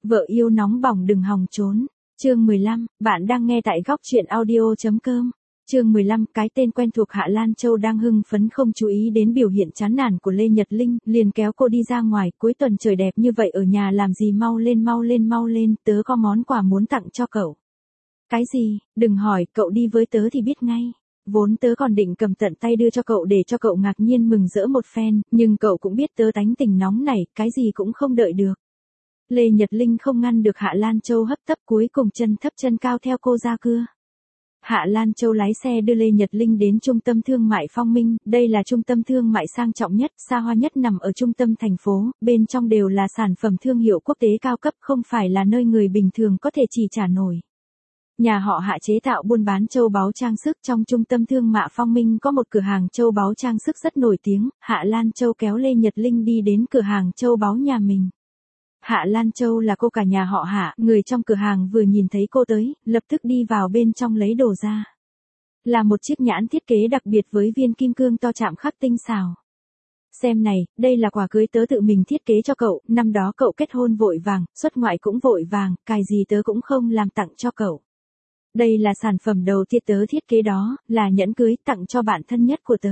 Vợ yêu nóng bỏng đừng hòng trốn. Chương 15, bạn đang nghe tại góc truyện audio.com. Chương 15, cái tên quen thuộc Hạ Lan Châu đang hưng phấn không chú ý đến biểu hiện chán nản của Lê Nhật Linh, liền kéo cô đi ra ngoài, cuối tuần trời đẹp như vậy ở nhà làm gì, mau lên, tớ có món quà muốn tặng cho cậu. Cái gì, đừng hỏi, cậu đi với tớ thì biết ngay. Vốn tớ còn định cầm tận tay đưa cho cậu để cho cậu ngạc nhiên mừng rỡ một phen, nhưng cậu cũng biết tớ tánh tình nóng này, cái gì cũng không đợi được. Lê Nhật Linh không ngăn được Hạ Lan Châu hấp tấp, cuối cùng chân thấp chân cao theo cô ra cưa. Hạ Lan Châu lái xe đưa Lê Nhật Linh đến trung tâm thương mại Phong Minh, đây là trung tâm thương mại sang trọng nhất, xa hoa nhất nằm ở trung tâm thành phố, bên trong đều là sản phẩm thương hiệu quốc tế cao cấp, không phải là nơi người bình thường có thể chi trả nổi. Nhà họ Hạ chế tạo buôn bán châu báu trang sức, trong trung tâm thương mại Phong Minh có một cửa hàng châu báu trang sức rất nổi tiếng, Hạ Lan Châu kéo Lê Nhật Linh đi đến cửa hàng châu báu nhà mình. Hạ Lan Châu là cô cả nhà họ Hạ, người trong cửa hàng vừa nhìn thấy cô tới, lập tức đi vào bên trong lấy đồ ra. Là một chiếc nhẫn thiết kế đặc biệt với viên kim cương to chạm khắc tinh xảo. Xem này, đây là quà cưới tớ tự mình thiết kế cho cậu, năm đó cậu kết hôn vội vàng, xuất ngoại cũng vội vàng, cài gì tớ cũng không làm tặng cho cậu. Đây là sản phẩm đầu tiên tớ thiết kế đó, là nhẫn cưới tặng cho bạn thân nhất của tớ.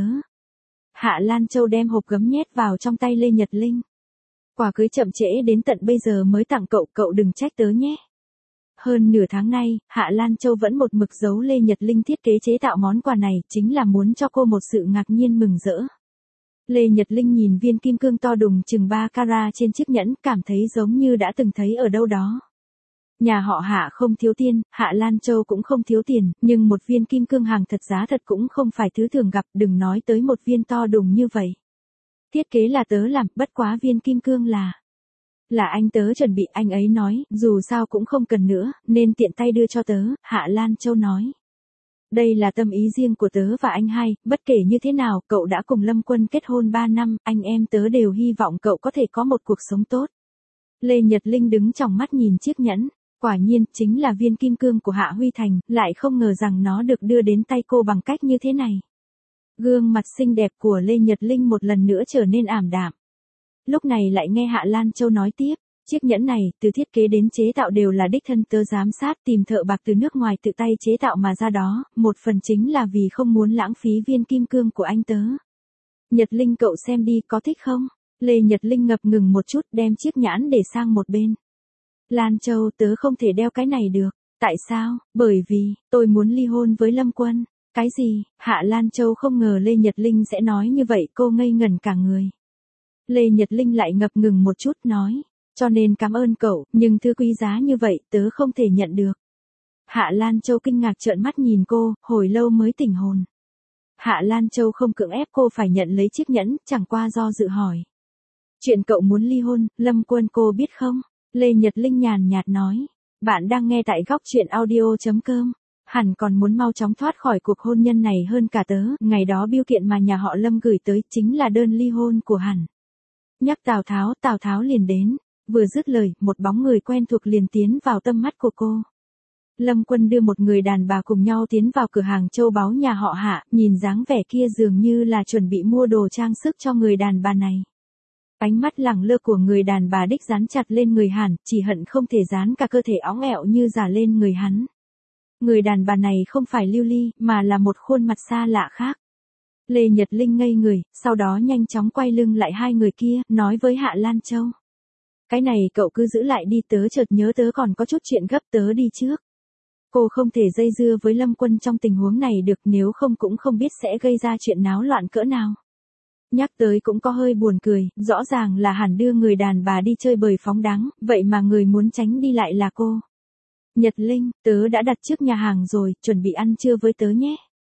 Hạ Lan Châu đem hộp gấm nhét vào trong tay Lê Nhật Linh. Quà cưới chậm trễ đến tận bây giờ mới tặng cậu, cậu đừng trách tớ nhé. Hơn nửa tháng nay, Hạ Lan Châu vẫn một mực giấu Lê Nhật Linh thiết kế chế tạo món quà này, chính là muốn cho cô một sự ngạc nhiên mừng rỡ. Lê Nhật Linh nhìn viên kim cương to đùng chừng 3 carat trên chiếc nhẫn, cảm thấy giống như đã từng thấy ở đâu đó. Nhà họ Hạ không thiếu tiền, Hạ Lan Châu cũng không thiếu tiền, nhưng một viên kim cương hàng thật giá thật cũng không phải thứ thường gặp, đừng nói tới một viên to đùng như vậy. Thiết kế là tớ làm, bất quá viên kim cương là anh tớ chuẩn bị, anh ấy nói, dù sao cũng không cần nữa, nên tiện tay đưa cho tớ, Hạ Lan Châu nói. Đây là tâm ý riêng của tớ và anh hai, bất kể như thế nào, cậu đã cùng Lâm Quân kết hôn 3 năm, anh em tớ đều hy vọng cậu có thể có một cuộc sống tốt. Lê Nhật Linh đứng trong mắt nhìn chiếc nhẫn, quả nhiên, chính là viên kim cương của Hạ Huy Thành, lại không ngờ rằng nó được đưa đến tay cô bằng cách như thế này. Gương mặt xinh đẹp của Lê Nhật Linh một lần nữa trở nên ảm đạm. Lúc này lại nghe Hạ Lan Châu nói tiếp, chiếc nhẫn này, từ thiết kế đến chế tạo đều là đích thân tớ giám sát, tìm thợ bạc từ nước ngoài tự tay chế tạo mà ra đó, một phần chính là vì không muốn lãng phí viên kim cương của anh tớ. Nhật Linh cậu xem đi, có thích không? Lê Nhật Linh ngập ngừng một chút, đem chiếc nhẫn để sang một bên. Lan Châu, tớ không thể đeo cái này được. Tại sao? Bởi vì, tôi muốn ly hôn với Lâm Quân. Cái gì? Hạ Lan Châu không ngờ Lê Nhật Linh sẽ nói như vậy, cô ngây ngẩn cả người. Lê Nhật Linh lại ngập ngừng một chút, nói, cho nên cảm ơn cậu, nhưng thứ quý giá như vậy, tớ không thể nhận được. Hạ Lan Châu kinh ngạc trợn mắt nhìn cô, hồi lâu mới tỉnh hồn. Hạ Lan Châu không cưỡng ép cô phải nhận lấy chiếc nhẫn, chẳng qua do dự hỏi. Chuyện cậu muốn ly hôn, Lâm Quân cô biết không? Lê Nhật Linh nhàn nhạt nói, bạn đang nghe tại góc truyện audio.com. Hẳn còn muốn mau chóng thoát khỏi cuộc hôn nhân này hơn cả tớ, ngày đó bưu kiện mà nhà họ Lâm gửi tới chính là đơn ly hôn của Hẳn. Nhắc Tào Tháo liền đến, vừa dứt lời, một bóng người quen thuộc liền tiến vào tâm mắt của cô. Lâm Quân đưa một người đàn bà cùng nhau tiến vào cửa hàng châu báu nhà họ Hạ, nhìn dáng vẻ kia dường như là chuẩn bị mua đồ trang sức cho người đàn bà này. Ánh mắt lẳng lơ của người đàn bà đích dán chặt lên người Hàn, chỉ hận không thể dán cả cơ thể óng ẹo như giả lên người hắn. Người đàn bà này không phải Lưu Ly, mà là một khuôn mặt xa lạ khác. Lê Nhật Linh ngây người, sau đó nhanh chóng quay lưng lại hai người kia, nói với Hạ Lan Châu. Cái này cậu cứ giữ lại đi, tớ chợt nhớ tớ còn có chút chuyện gấp, tớ đi trước. Cô không thể dây dưa với Lâm Quân trong tình huống này được, nếu không cũng không biết sẽ gây ra chuyện náo loạn cỡ nào. Nhắc tới cũng có hơi buồn cười, rõ ràng là Hẳn đưa người đàn bà đi chơi bời phóng đãng, vậy mà người muốn tránh đi lại là cô. Nhật Linh, tớ đã đặt trước nhà hàng rồi, chuẩn bị ăn trưa với tớ nhé.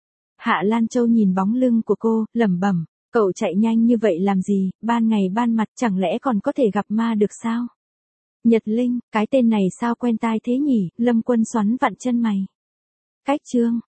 Hạ Lan Châu nhìn bóng lưng của cô, lẩm bẩm, cậu chạy nhanh như vậy làm gì, ban ngày ban mặt chẳng lẽ còn có thể gặp ma được sao? Nhật Linh, cái tên này sao quen tai thế nhỉ? Lâm Quân xoắn vặn chân mày. Cách chương